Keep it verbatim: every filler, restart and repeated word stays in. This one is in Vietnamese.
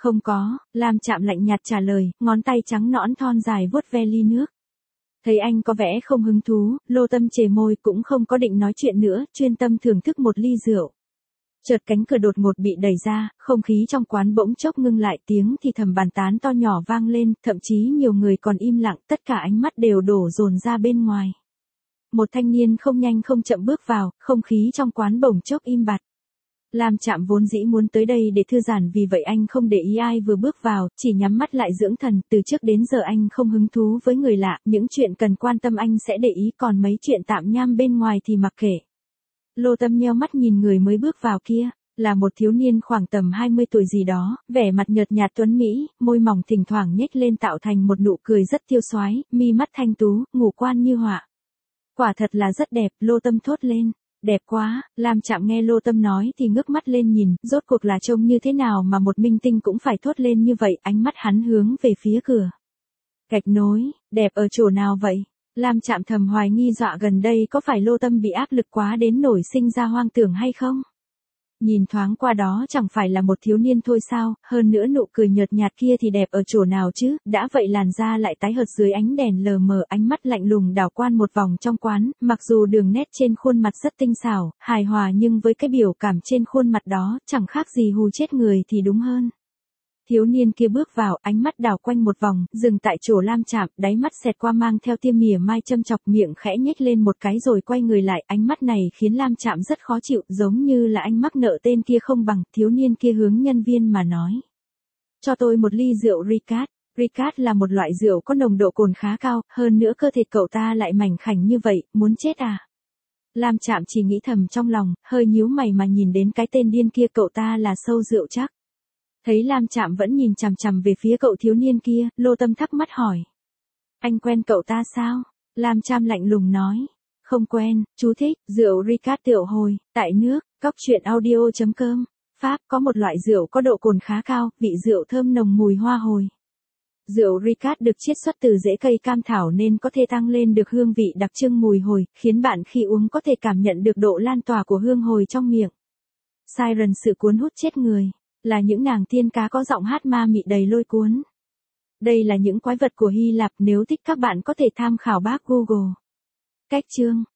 Không có, Lam Trạm lạnh nhạt trả lời, ngón tay trắng nõn thon dài vuốt ve ly nước. Thấy anh có vẻ không hứng thú, Lô Tâm chề môi cũng không có định nói chuyện nữa, chuyên tâm thưởng thức một ly rượu. Chợt cánh cửa đột ngột bị đẩy ra, không khí trong quán bỗng chốc ngưng lại, tiếng thì thầm bàn tán to nhỏ vang lên, thậm chí nhiều người còn im lặng, tất cả ánh mắt đều đổ dồn ra bên ngoài. Một thanh niên không nhanh không chậm bước vào, không khí trong quán bỗng chốc im bặt. Lam Trạm vốn dĩ muốn tới đây để thư giãn, vì vậy anh không để ý ai vừa bước vào, chỉ nhắm mắt lại dưỡng thần, từ trước đến giờ anh không hứng thú với người lạ, những chuyện cần quan tâm anh sẽ để ý, còn mấy chuyện tạm nham bên ngoài thì mặc kệ. Lô Tâm nheo mắt nhìn người mới bước vào kia, là một thiếu niên khoảng tầm hai mươi tuổi gì đó, vẻ mặt nhợt nhạt tuấn mỹ, môi mỏng thỉnh thoảng nhếch lên tạo thành một nụ cười rất tiêu xoái, mi mắt thanh tú, ngũ quan như họa. Quả thật là rất đẹp, Lô Tâm thốt lên. Đẹp quá, Lam Trạm nghe Lô Tâm nói thì ngước mắt lên nhìn, rốt cuộc là trông như thế nào mà một minh tinh cũng phải thốt lên như vậy, ánh mắt hắn hướng về phía cửa. Gạch nối, đẹp ở chỗ nào vậy? Lam Trạm thầm hoài nghi, dọa gần đây có phải Lô Tâm bị áp lực quá đến nổi sinh ra hoang tưởng hay không? Nhìn thoáng qua đó chẳng phải là một thiếu niên thôi sao, hơn nữa nụ cười nhợt nhạt kia thì đẹp ở chỗ nào chứ, đã vậy làn da lại tái hợt dưới ánh đèn lờ mờ, ánh mắt lạnh lùng đảo quan một vòng trong quán, mặc dù đường nét trên khuôn mặt rất tinh xảo, hài hòa nhưng với cái biểu cảm trên khuôn mặt đó, chẳng khác gì hù chết người thì đúng hơn. Thiếu niên kia bước vào, ánh mắt đảo quanh một vòng, dừng tại chỗ Lam Trạm, đáy mắt xẹt qua mang theo tia mỉa mai châm chọc, miệng khẽ nhếch lên một cái rồi quay người lại, ánh mắt này khiến Lam Trạm rất khó chịu, giống như là anh mắc nợ tên kia không bằng. Thiếu niên kia hướng nhân viên mà nói. Cho tôi một ly rượu Ricard. Ricard là một loại rượu có nồng độ cồn khá cao, hơn nữa cơ thể cậu ta lại mảnh khảnh như vậy, muốn chết à? Lam Trạm chỉ nghĩ thầm trong lòng, hơi nhíu mày mà nhìn đến cái tên điên kia, cậu ta là sâu rượu chắc. Thấy Lam Trạm vẫn nhìn chằm chằm về phía cậu thiếu niên kia, Lô Tâm thắc mắc hỏi. Anh quen cậu ta sao? Lam Trạm lạnh lùng nói. Không quen, chú thích, rượu Ricard tiểu hồi, tại nước, cóc truyện audio chấm com. Pháp có một loại rượu có độ cồn khá cao, vị rượu thơm nồng mùi hoa hồi. Rượu Ricard được chiết xuất từ rễ cây cam thảo nên có thể tăng lên được hương vị đặc trưng mùi hồi, khiến bạn khi uống có thể cảm nhận được độ lan tỏa của hương hồi trong miệng. Siren, sự cuốn hút chết người. Là những nàng tiên cá có giọng hát ma mị đầy lôi cuốn. Đây là những quái vật của Hy Lạp, nếu thích các bạn có thể tham khảo bác Google. Cách chương